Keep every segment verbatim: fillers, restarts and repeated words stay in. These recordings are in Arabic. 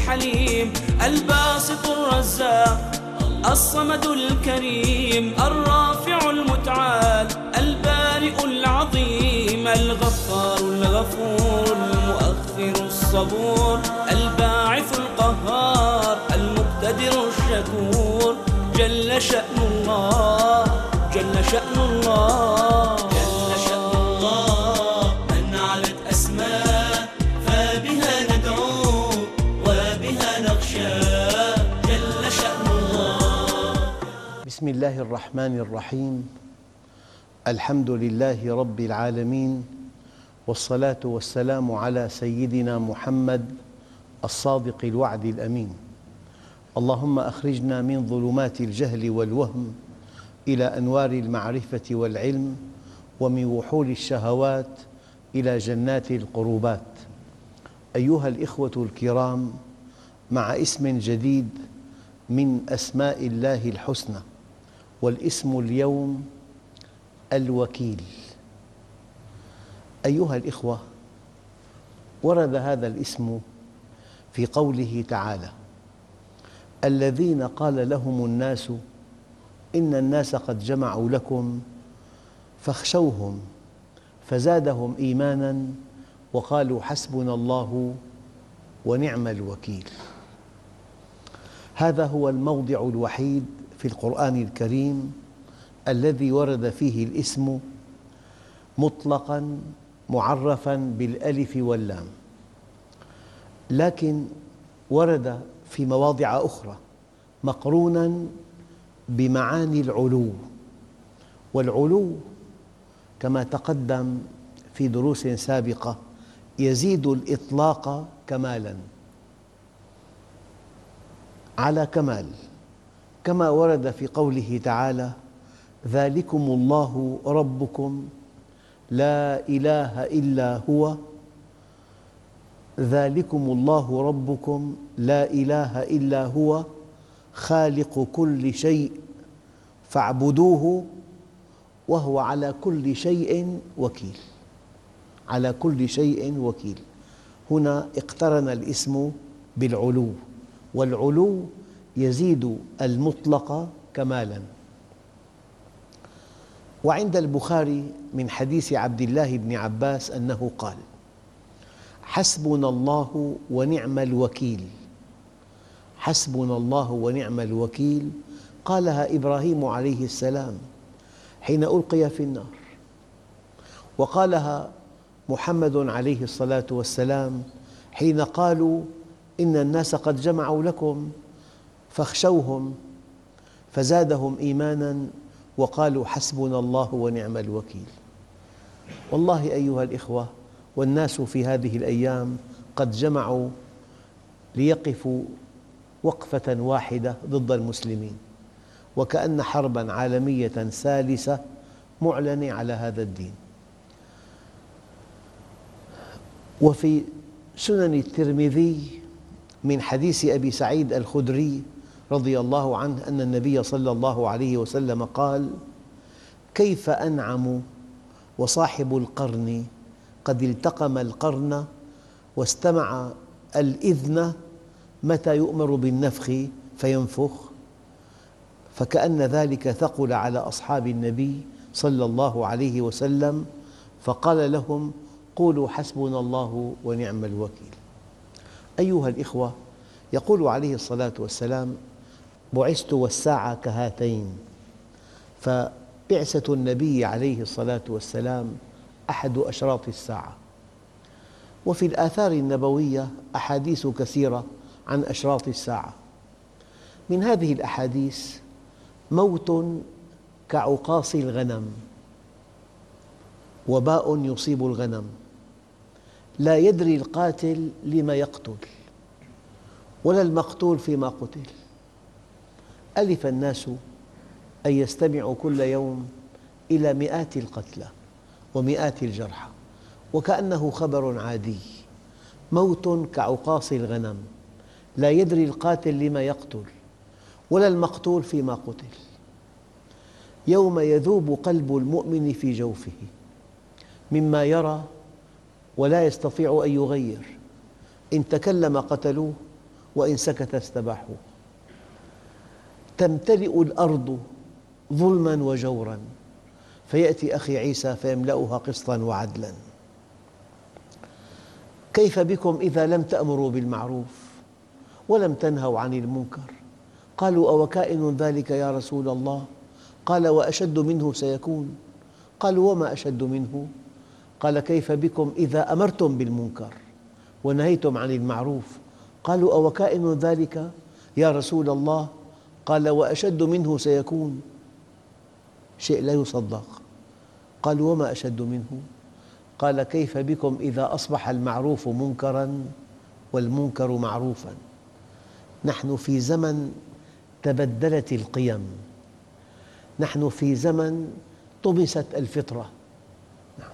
الحليم، الباسط الرزاق الصمد الكريم، الرافع المتعال البارئ العظيم، الغفار الغفور المؤخر الصبور، الباعث القهار المقتدر الشكور. جل شأن الله، جل شأن الله، جل شأن الله من علت أسماء فبها ندعو وبها نخشى. جل شأن الله. بسم الله الرحمن الرحيم. الحمد لله رب العالمين، والصلاة والسلام على سيدنا محمد الصادق الوعد الأمين. اللهم أخرجنا من ظلمات الجهل والوهم إلى أنوار المعرفة والعلم، ومن وحول الشهوات إلى جنات القربات. أيها الإخوة الكرام، مع اسم جديد من أسماء الله الحسنى، والاسم اليوم الوكيل. أيها الإخوة، ورد هذا الاسم في قوله تعالى: الذين قال لهم الناس إن الناس قد جمعوا لكم فاخشوهم فزادهم إيمانا وقالوا حسبنا الله ونعم الوكيل. هذا هو الموضع الوحيد في القرآن الكريم الذي ورد فيه الاسم مطلقاً معرفاً بالألف واللام، لكن ورد في مواضع أخرى مقروناً بمعاني العلو، والعلو كما تقدم في دروس سابقة يزيد الإطلاق كمالاً على كمال، كما ورد في قوله تعالى: ذلكم الله ربكم لا إله إلا هو، ذلكم الله ربكم لا إله إلا هو خالق كل شيء فاعبدوه وهو على كل شيء وكيل. على كل شيء وكيل. هنا اقترن الاسم بالعلو، والعلو يزيد المطلق كمالاً. وعند البخاري من حديث عبد الله بن عباس أنه قال: حسبنا الله ونعم الوكيل. حسبنا الله ونعم الوكيل قالها إبراهيم عليه السلام حين ألقي في النار، وقالها محمد عليه الصلاة والسلام حين قالوا إن الناس قد جمعوا لكم فاخشوهم فزادهم إيمانا وقالوا حسبنا الله ونعم الوكيل. والله أيها الإخوة، والناس في هذه الأيام قد جمعوا ليقفوا وقفة واحدة ضد المسلمين، وكأن حرباً عالمية ثالثة معلنة على هذا الدين. وفي سنن الترمذي من حديث أبي سعيد الخدري رضي الله عنه أن النبي صلى الله عليه وسلم قال: كيف أنعم وصاحب القرن قد التقم القرن واستمع الإذن متى يؤمر بالنفخ فينفخ. فكأن ذلك ثقل على أصحاب النبي صلى الله عليه وسلم، فقال لهم: قولوا حسبنا الله ونعم الوكيل. أيها الإخوة، يقول عليه الصلاة والسلام: بعثت والساعة كهاتين. فبعثة النبي عليه الصلاة والسلام أحد أشراط الساعة. وفي الآثار النبوية أحاديث كثيرة عن أشراط الساعة. من هذه الأحاديث: موت كعقاص الغنم، وباء يصيب الغنم، لا يدري القاتل لما يقتل ولا المقتول فيما قتل. ألف الناس أن يستمعوا كل يوم إلى مئات القتلى ومئات الجرحى، وكأنه خبر عادي. موت كعقاص الغنم، لا يدري القاتل لما يقتل ولا المقتول فيما قتل. يوم يذوب قلب المؤمن في جوفه مما يرى ولا يستطيع أن يغير. إن تكلم قتلوه وإن سكت استباحوه. تمتلئ الأرض ظلماً وجوراً فيأتي أخي عيسى فيملأها قسطاً وعدلاً. كيف بكم إذا لم تأمروا بالمعروف ولم تنهوا عن المنكر؟ قالوا أو كائن ذلك يا رسول الله؟ قال وأشد منه سيكون. قالوا وما أشد منه؟ قال كيف بكم إذا أمرتم بالمنكر ونهيتم عن المعروف؟ قالوا أو كائن ذلك يا رسول الله؟ قال وأشد منه سيكون. شيء لا يصدق. قالوا وما أشد منه؟ قال كيف بكم إذا أصبح المعروف منكراً والمنكر معروفاً؟ نحن في زمن تبدلت القيم، نحن في زمن طمست الفطرة. نعم.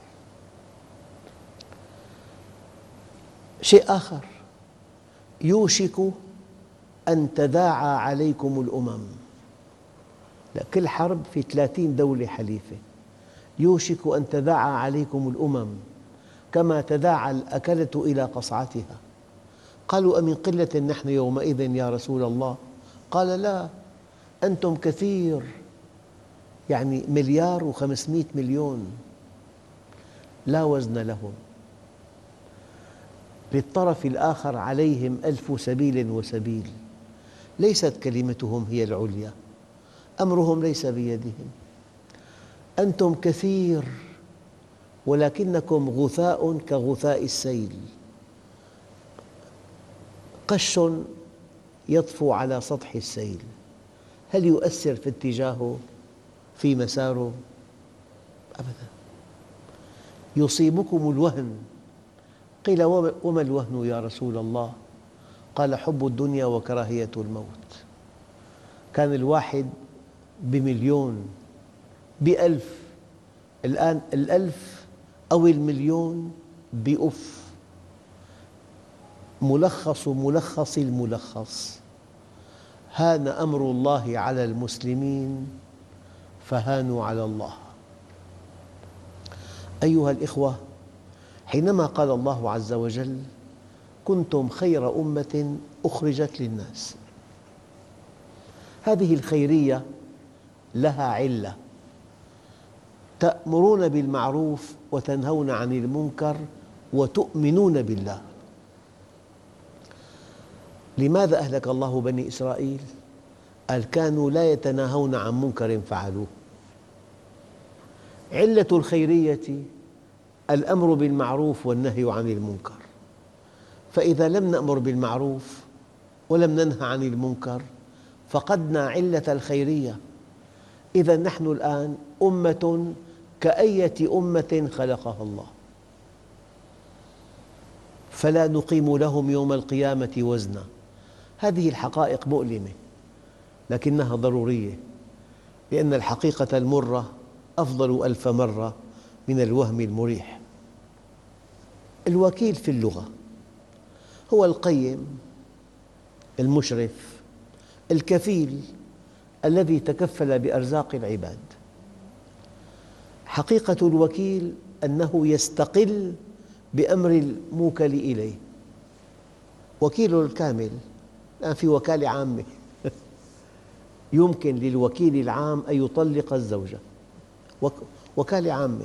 شيء آخر، يوشك أن تداعى عليكم الأمم. كل حرب في ثلاثين دولة حليفة. يوشك أن تداعى عليكم الأمم كما تداعى الأكلة إلى قصعتها. قالوا أمن قلة نحن يومئذ يا رسول الله؟ قال لا، أنتم كثير، يعني مليار وخمسمئة مليون، لا وزن لهم. للطرف الآخر عليهم ألف سبيل وسبيل، ليست كلمتهم هي العليا، أمرهم ليس بيدهم. أنتم كثير ولكنكم غثاء كغثاء السيل، قش يطفو على سطح السيل، هل يؤثر في اتجاهه في مساره؟ أبداً. يصيبكم الوهن. قيل وما الوهن يا رسول الله؟ قال حب الدنيا وكراهية الموت. كان الواحد بمليون بألف، الآن الألف أو المليون بأف. ملخص ملخص الملخص، هان أمر الله على المسلمين فهانوا على الله. أيها الإخوة، حينما قال الله عز وجل كنتم خير أمة أخرجت للناس، هذه الخيرية لها علة، تأمرون بالمعروف وتنهون عن المنكر وتؤمنون بالله. لماذا أهلك الله بني إسرائيل؟ قال كانوا لا يتناهون عن منكر فعلوه. علة الخيرية الأمر بالمعروف والنهي عن المنكر، فإذا لم نأمر بالمعروف ولم ننهى عن المنكر فقدنا علة الخيرية. إذا نحن الآن أمة كأية أمة خلقها الله، فلا نقيم لهم يوم القيامة وزنا. هذه الحقائق مؤلمة لكنها ضرورية، لأن الحقيقة المرة أفضل ألف مرة من الوهم المريح. الوكيل في اللغة هو القيم، المشرف، الكفيل، الذي تكفل بأرزاق العباد. حقيقة الوكيل أنه يستقل بأمر الموكل إليه. وكيل الكامل، الآن في وكالة عامة يمكن للوكيل العام أن يطلق الزوجة، وكالة عامة.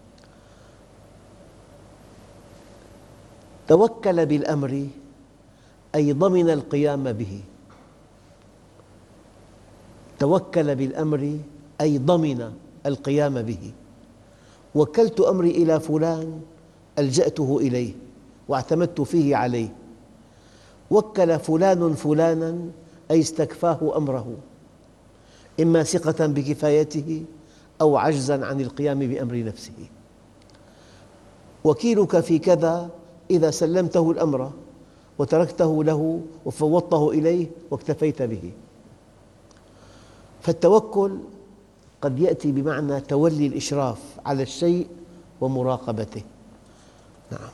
توكل بالأمر أي ضمن القيام به، توكل بالأمر أي ضمن القيام به. وكلت أمري إلى فلان ألجأته إليه واعتمدت فيه عليه. وكل فلان فلانا أي استكفاه أمره، إما ثقة بكفايته أو عجزاً عن القيام بأمر نفسه. وكيلك في كذا إذا سلمته الأمر وتركته له وفوضته إليه واكتفيت به. فالتوكل قد يأتي بمعنى تولي الإشراف على الشيء ومراقبته. نعم.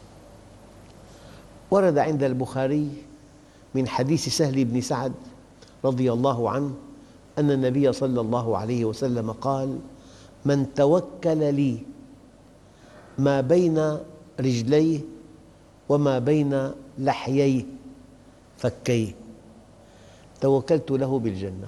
ورد عند البخاري من حديث سهل بن سعد رضي الله عنه أن النبي صلى الله عليه وسلم قال: من توكل لي ما بين رجليه وما بين لحييه فكيه توكلت له بالجنة.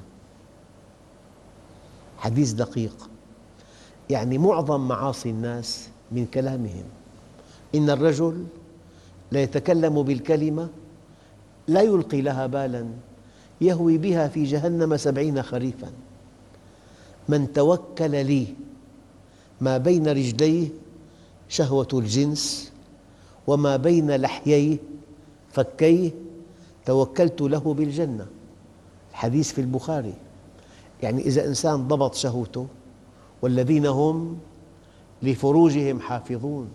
حديث دقيق، يعني معظم معاصي الناس من كلامهم. إن الرجل ليتكلم بالكلمة لا يلقي لها بالا يهوي بها في جهنم سبعين خريفا. من توكل لي ما بين رجليه شهوة الجنس وما بين لحييه فكيه توكلت له بالجنة. الحديث في البخاري. يعني إذا إنسان ضبط شهوته، والذين هم لفروجهم حافظون،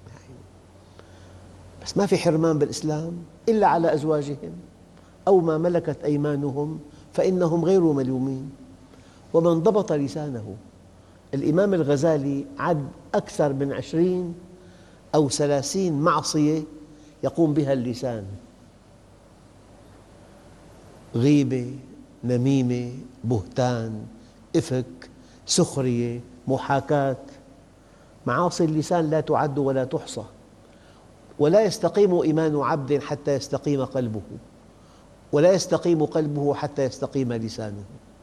بس ما في حرمان بالإسلام إلا على أزواجهم أو ما ملكت أيمانهم فإنهم غير ملومين. ومن ضبط لسانه، الإمام الغزالي عد أكثر من عشرين أو ثلاثين معصية يقوم بها اللسان: غيبة، نميمة، بهتان، إفك، سخرية، محاكاة. معاصي اللسان لا تعد ولا تحصى. ولا يستقيم إيمان عبد حتى يستقيم قلبه، ولا يستقيم قلبه حتى يستقيم لسانه.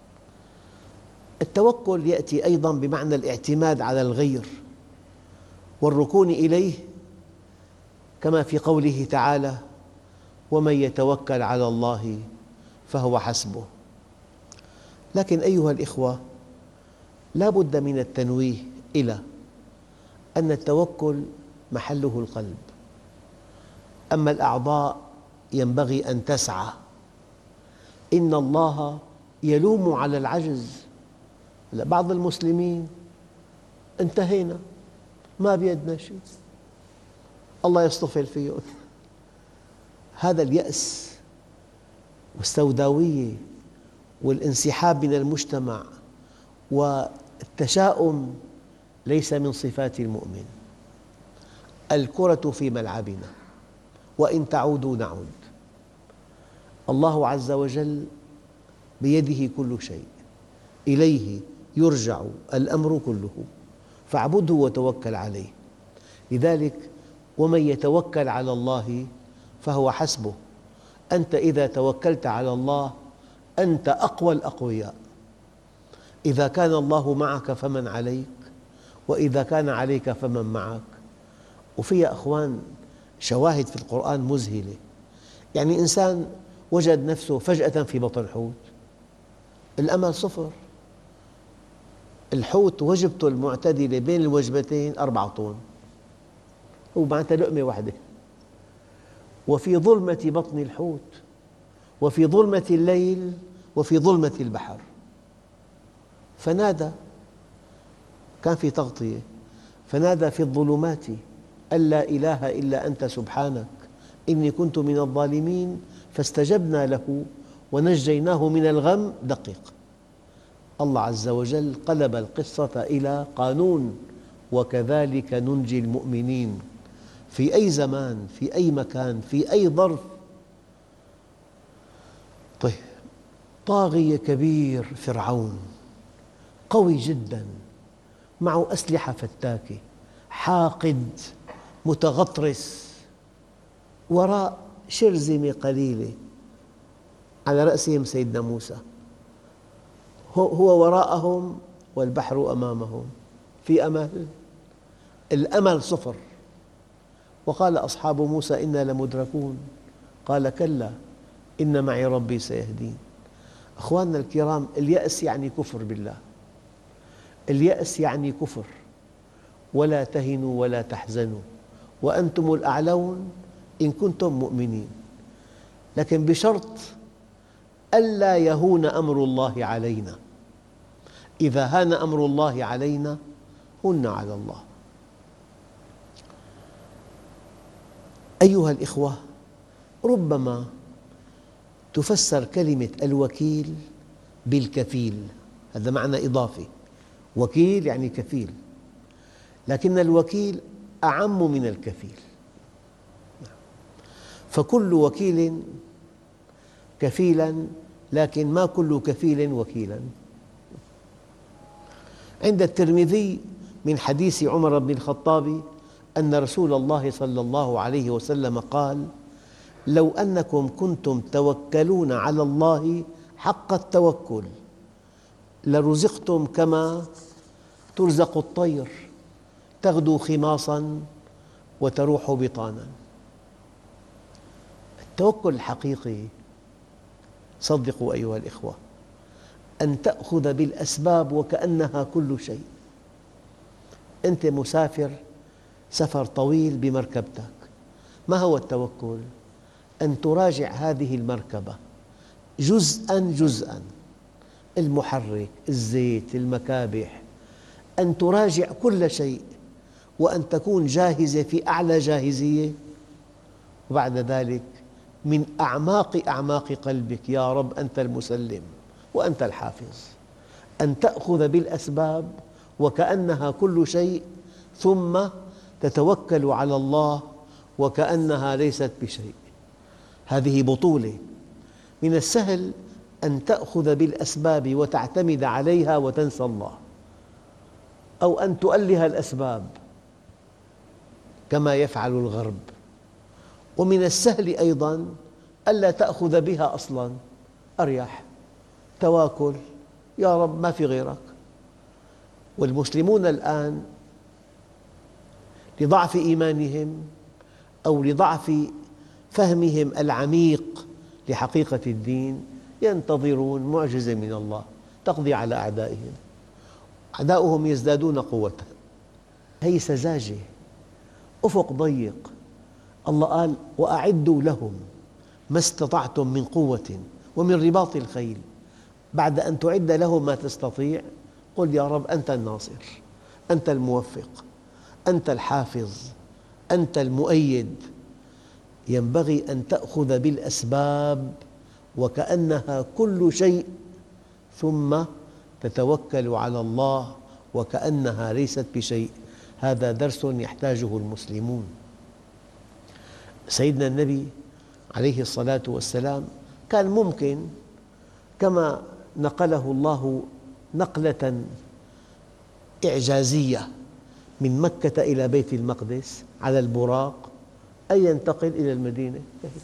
التوكل يأتي أيضاً بمعنى الاعتماد على الغير والركون إليه، كما في قوله تعالى: ومن يتوكل على الله فهو حسبه. لكن أيها الإخوة، لا بد من التنويه إلى أن التوكل محله القلب، أما الأعضاء ينبغي أن تسعى. إن الله يلوم على العجز. بعض المسلمين انتهينا، ما بيدنا شيء، الله يصطفل فيهم. هذا اليأس والسوداوية والانسحاب من المجتمع والتشاؤم ليس من صفات المؤمن. الكرة في ملعبنا وإن تعودوا نعود. الله عز وجل بيده كل شيء، إليه يرجع الأمر كله، فاعبده وتوكل عليه. لذلك ومن يتوكل على الله فهو حسبه. أنت إذا توكلت على الله أنت أقوى الأقوياء. إذا كان الله معك فمن عليك، وإذا كان عليك فمن معك. وفيها أخوان شواهد في القرآن مذهلة. يعني إنسان وجد نفسه فجأة في بطن حوت، الأمل صفر. الحوت وجبته المعتدلة بين الوجبتين أربعة طن، هو معناتها لقمة واحدة. وفي ظلمة بطن الحوت، وفي ظلمة الليل، وفي ظلمة البحر، فنادى، كان في تغطية، فنادى في الظلمات أن لا إله إلا أنت سبحانك إني كنت من الظالمين فاستجبنا له ونجيناه من الغم. دقيق، الله عز وجل قلب القصة إلى قانون: وكذلك ننجي المؤمنين. في أي زمان، في أي مكان، في أي ظرف. طيب، طاغية كبير فرعون، قوي جداً، معه أسلحة فتاكة، حاقد متغطرس، وراء شرذمة قليلة على رأسهم سيدنا موسى، هو وراءهم والبحر أمامهم. في أمل؟ الأمل صفر. وقال أصحاب موسى إنا لمدركون، قال كلا إن معي ربي سيهدين. أخواننا الكرام، اليأس يعني كفر بالله، اليأس يعني كفر. ولا تهنوا ولا تحزنوا وأنتم الأعلون إن كنتم مؤمنين، لكن بشرط ألا يهون أمر الله علينا. إذا هان أمر الله علينا هن على الله. أيها الإخوة، ربما تفسر كلمة الوكيل بالكفيل، هذا معنى إضافي. وكيل يعني كفيل، لكن الوكيل أعم من الكفيل. فكل وكيل كفيلاً، لكن ما كل كفيل وكيلاً. عند الترمذي من حديث عمر بن الخطاب أن رسول الله صلى الله عليه وسلم قال: لو أنكم كنتم توكلون على الله حق التوكل لرزقتم كما ترزق الطير تغدو خماصاً وتروح بطاناً. التوكل الحقيقي، صدقوا أيها الإخوة، أن تأخذ بالأسباب وكأنها كل شيء. أنت مسافر سفر طويل بمركبتك، ما هو التوكل؟ أن تراجع هذه المركبة جزءاً جزءاً، المحرك، الزيت، المكابح، أن تراجع كل شيء وأن تكون جاهزة في أعلى جاهزية، وبعد ذلك من أعماق أعماق قلبك يا رب أنت المسلم وأنت الحافظ، أن تأخذ بالأسباب وكأنها كل شيء، ثم تتوكل على الله وكأنها ليست بشيء. هذه بطولة. من السهل أن تأخذ بالأسباب وتعتمد عليها وتنسى الله، أو أن تؤله الأسباب كما يفعل الغرب. ومن السهل أيضاً ألا تأخذ بها أصلاً، أريح، تواكل، يا رب ما في غيرك. والمسلمون الآن لضعف إيمانهم أو لضعف فهمهم العميق لحقيقة الدين ينتظرون معجزة من الله تقضي على أعدائهم. أعداؤهم يزدادون قوة. هذه سذاجة، أفق ضيق. الله قال وأعدوا لهم ما استطعتم من قوة ومن رباط الخيل. بعد أن تعد لهم ما تستطيع قل يا رب أنت الناصر، أنت الموفق، أنت الحافظ، أنت المؤيد. ينبغي أن تأخذ بالأسباب وكأنها كل شيء، ثم تتوكل على الله وكأنها ليست بشيء. هذا درس يحتاجه المسلمون. سيدنا النبي عليه الصلاة والسلام كان ممكن كما نقله الله نقلة إعجازية من مكة إلى بيت المقدس على البراق أن ينتقل إلى المدينة،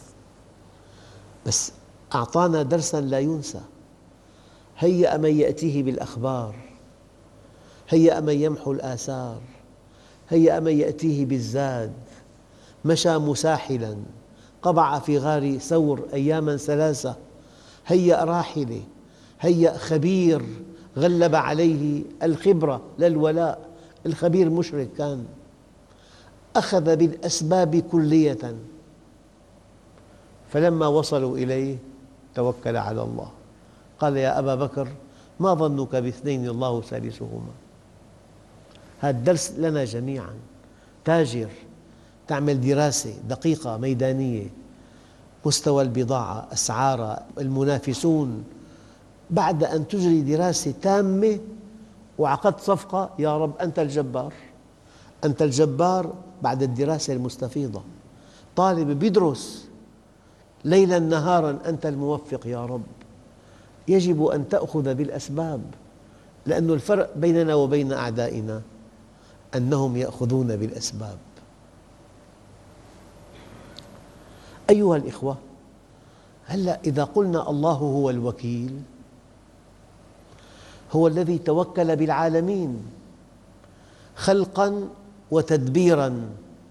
بس أعطانا درساً لا ينسى. هيأ من يأتيه بالأخبار، هيأ من يمحو الآثار، هيأ من يأتيه بالزاد، مشى مساحلاً، قبع في غار ثور أياماً ثلاثة، هيأ راحلة، هيأ خبير غلب عليه الخبرة لا الولاء. الخبير مشرك كان، أخذ بالأسباب كلية، فلما وصلوا إليه توكل على الله. قال يا أبا بكر ما ظنك باثنين الله ثالثهما. هذا الدرس لنا جميعاً. تاجر تعمل دراسة دقيقة ميدانية، مستوى البضاعة، أسعارها، المنافسون، بعد أن تجري دراسة تامة وعقدت صفقة، يا رب أنت الجبار، أنت الجبار بعد الدراسة المستفيضة. طالب بيدرس ليلاً نهاراً، أنت الموفق يا رب. يجب أن تأخذ بالأسباب، لأن الفرق بيننا وبين أعدائنا أنهم يأخذون بالأسباب. أيها الإخوة، هلأ إذا قلنا الله هو الوكيل، هو الذي توكل بالعالمين خلقاً وتدبيراً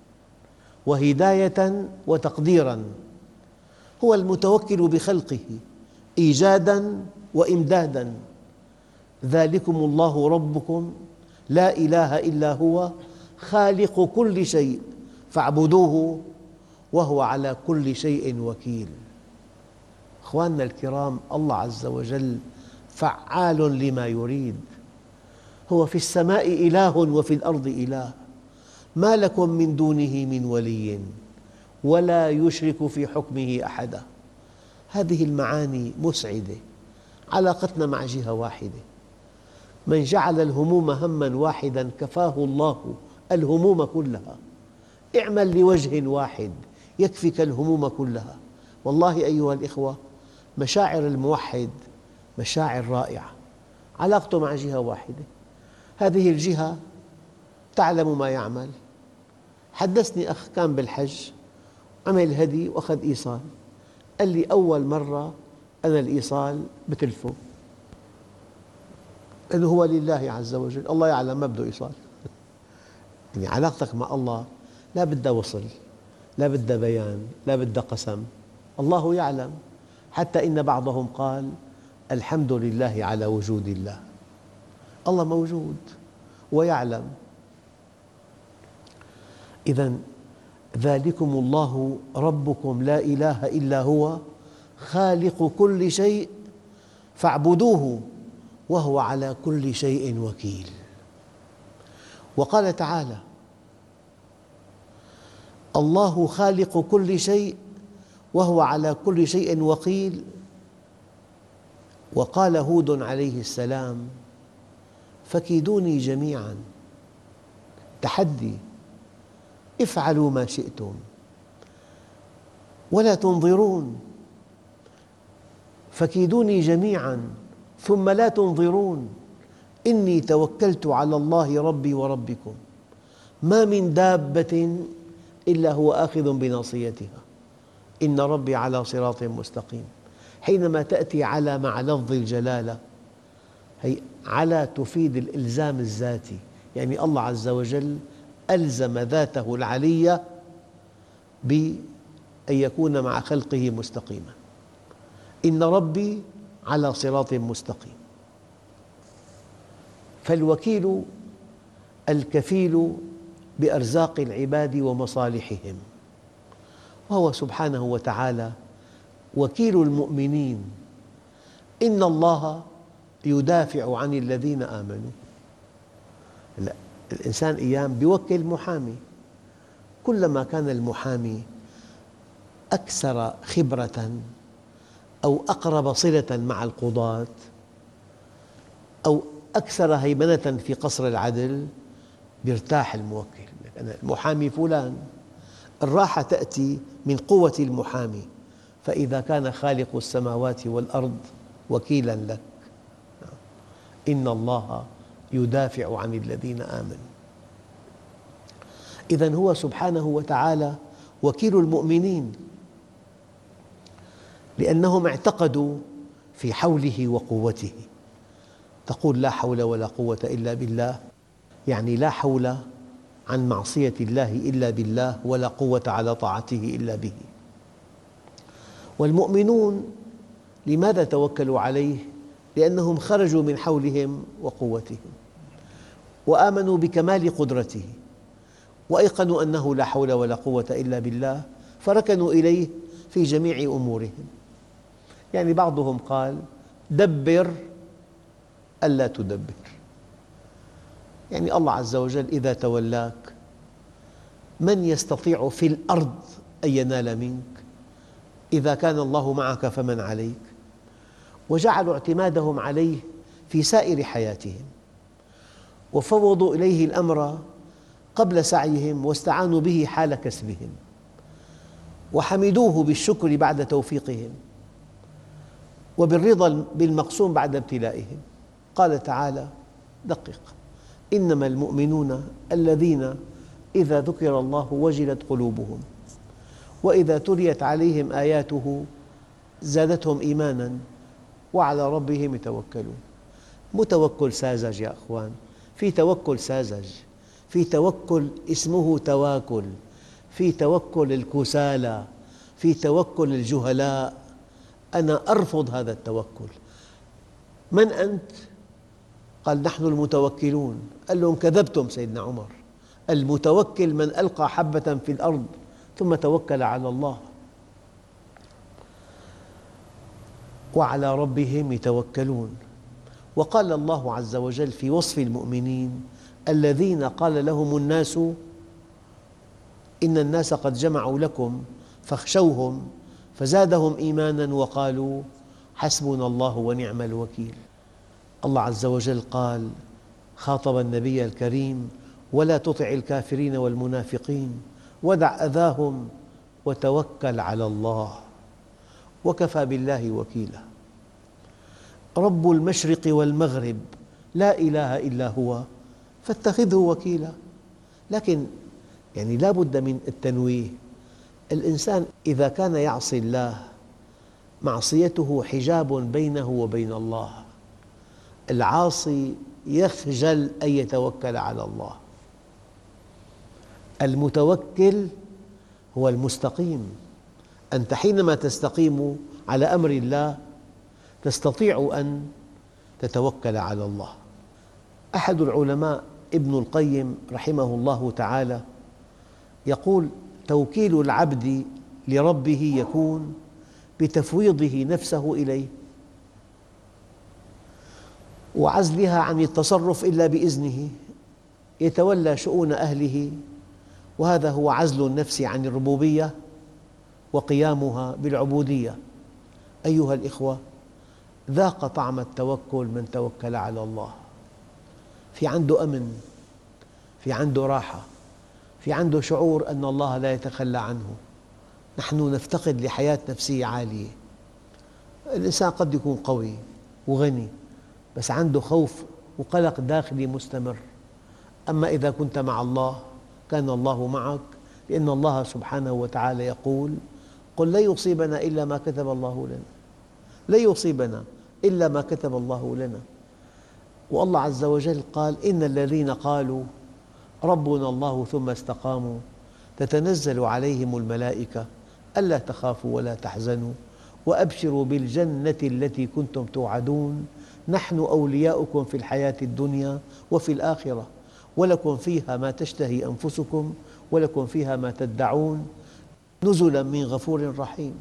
وهداية وتقديراً. هو المتوكل بخلقه إيجاداً وإمداداً. ذلكم الله ربكم لا إله إلا هو خالق كل شيء فاعبدوه وهو على كل شيء وكيل. أخواننا الكرام، الله عز وجل فعال لما يريد. هو في السماء إله وفي الأرض إله، ما لكم من دونه من ولي ولا يشرك في حكمه أحدا. هذه المعاني مسعدة. علاقتنا مع جهة واحدة. من جعل الهموم هماً واحداً كفاه الله الهموم كلها. اعمل لوجه واحد يكفيك الهموم كلها. والله أيها الإخوة، مشاعر الموحد مشاعر رائعة، علاقته مع جهة واحدة. هذه الجهة تعلم ما يعمل. حدثني أخ كان بالحج عمل هدي وأخذ إيصال. قال لي أول مرة أنا الإيصال بتلفه، لأنه هو لله عز وجل، الله يعلم ما بده إيصال. يعني علاقتك مع الله لا بدها وصل، لا بدها بيان، لا بدها قسم، الله يعلم. حتى إن بعضهم قال الحمد لله على وجود الله، الله موجود ويعلم. إذن ذلكم الله ربكم لا إله إلا هو خالق كل شيء فاعبدوه وهو على كل شيء وكيل. وقال تعالى الله خالق كل شيء وهو على كل شيء وكيل. وقال هود عليه السلام فكيدوني جميعا، تحدي، افعلوا ما شئتم ولا تنظرون، فكيدوني جميعا ثم لا تنظرون، إني توكلت على الله ربي وربكم ما من دابة إلا هو آخذ بناصيتها إن ربي على صراط مستقيم. حينما تأتي على مع لفظ الجلالة، هي على تفيد الإلزام الذاتي، يعني الله عز وجل ألزم ذاته العلية بأن يكون مع خلقه مستقيما. إن ربي على صراط مستقيم. فالوكيل الكفيل بأرزاق العباد ومصالحهم، وهو سبحانه وتعالى وكيل المؤمنين. إن الله يدافع عن الذين آمنوا. لا، الإنسان أيام يوكل محامي، كلما كان المحامي أكثر خبرة أو أقرب صلة مع القضاة أو أكثر هيمنة في قصر العدل يرتاح الموكل. أنا المحامي فلان، الراحة تأتي من قوة المحامي، فإذا كان خالق السماوات والأرض وكيلا لك. إن الله يدافع عن الذين آمنوا. إذن هو سبحانه وتعالى وكيل المؤمنين، لأنهم اعتقدوا في حوله وقوته. تقول لا حول ولا قوة إلا بالله، يعني لا حول عن معصية الله إلا بالله، ولا قوة على طاعته إلا به. والمؤمنون لماذا توكلوا عليه؟ لأنهم خرجوا من حولهم وقوتهم وآمنوا بكمال قدرته وأيقنوا أنه لا حول ولا قوة إلا بالله، فركنوا إليه في جميع أمورهم. يعني بعضهم قال دبر ألا تدبر، يعني الله عز وجل إذا تولاك من يستطيع في الأرض أن ينال منك؟ إذا كان الله معك فمن عليك؟ وجعلوا اعتمادهم عليه في سائر حياتهم، وفوضوا إليه الأمر قبل سعيهم، واستعانوا به حال كسبهم، وحمدوه بالشكر بعد توفيقهم، وبالرضا بالمقسوم بعد ابتلائهم. قال تعالى دقق: إنما المؤمنون الذين إذا ذكر الله وجلت قلوبهم وإذا تليت عليهم آياته زادتهم إيمانا وعلى ربهم يتوكلون. مو توكل ساذج يا أخوان، في توكل ساذج، في توكل اسمه تواكل، في توكل الكسالى، في توكل الجهلاء. أنا أرفض هذا التوكل. من أنت؟ قال نحن المتوكلون. قال لهم كذبتم سيدنا عمر، المتوكل من ألقى حبة في الأرض ثم توكل على الله. وعلى ربهم يتوكلون. وقال الله عز وجل في وصف المؤمنين: الذين قال لهم الناس إن الناس قد جمعوا لكم فاخشوهم فزادهم إيمانا وقالوا حسبنا الله ونعم الوكيل. الله عز وجل قال خاطب النبي الكريم: ولا تطع الكافرين والمنافقين ودع أذاهم وتوكل على الله وكفى بالله وكيلا. رب المشرق والمغرب لا إله إلا هو فاتخذه وكيلا. لكن يعني لا بد من التنويه. الإنسان إذا كان يعصي الله معصيته حجاب بينه وبين الله. العاصي يخجل أن يتوكل على الله. المتوكل هو المستقيم. أنت حينما تستقيم على أمر الله تستطيع أن تتوكل على الله. أحد العلماء ابن القيم رحمه الله تعالى يقول: توكيل العبد لربه يكون بتفويضه نفسه إليه وعزلها عن التصرف إلا بإذنه، يتولى شؤون أهله، وهذا هو عزل النفس عن الربوبية وقيامها بالعبودية. أيها الإخوة، ذاق طعم التوكل من توكل على الله. في عنده أمن، في عنده راحة، في عنده شعور أن الله لا يتخلى عنه. نحن نفتقد لحياة نفسية عالية. الإنسان قد يكون قوي وغني بس عنده خوف وقلق داخلي مستمر. أما إذا كنت مع الله كان الله معك، لأن الله سبحانه وتعالى يقول: قل لن يصيبنا إلا ما كتب الله لنا، لن يصيبنا إلا ما كتب الله لنا. والله عز وجل قال: إن الذين قالوا ربنا الله ثم استقاموا تتنزل عليهم الملائكة ألا تخافوا ولا تحزنوا وأبشروا بالجنة التي كنتم توعدون نحن أولياؤكم في الحياة الدنيا وفي الآخرة ولكم فيها ما تشتهي أنفسكم ولكم فيها ما تدعون نزلا من غفور رحيم.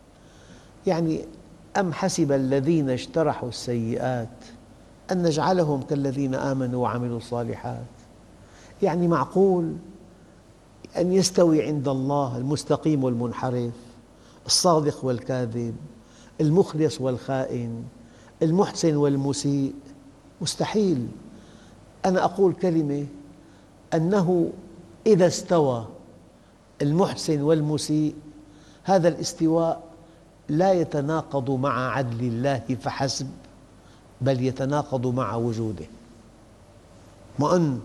يعني أم حسب الذين اجترحوا السيئات أن نجعلهم كالذين آمنوا وعملوا الصالحات؟ يعني معقول أن يستوي عند الله المستقيم والمنحرف، الصادق والكاذب، المخلص والخائن، المحسن والمسيء؟ مستحيل. أنا أقول كلمة أنه إذا استوى المحسن والمسيء هذا الاستواء لا يتناقض مع عدل الله فحسب، بل يتناقض مع وجوده. وأن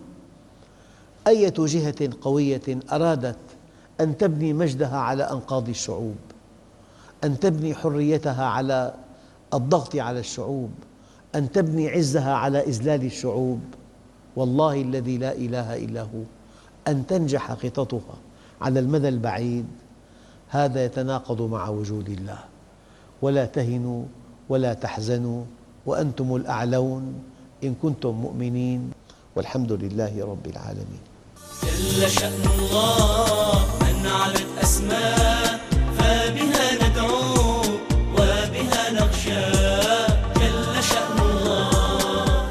أية جهة قوية أرادت أن تبني مجدها على أنقاض الشعوب، أن تبني حريتها على الضغط على الشعوب، أن تبني عزها على إذلال الشعوب، والله الذي لا إله إلا هو أن تنجح خططها على المدى البعيد هذا يتناقض مع وجود الله. ولا تهنوا ولا تحزنوا وأنتم الأعلون إن كنتم مؤمنين والحمد لله رب العالمين. جل شأن الله من علت أسماء فبها ندعو وبها نخشى. جل شأن الله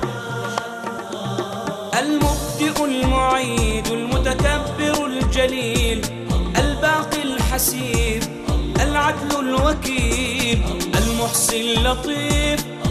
المبدئ المعيد المتكبر الجليل الباقي الحسيب العدل الوكيل المحصي اللطيف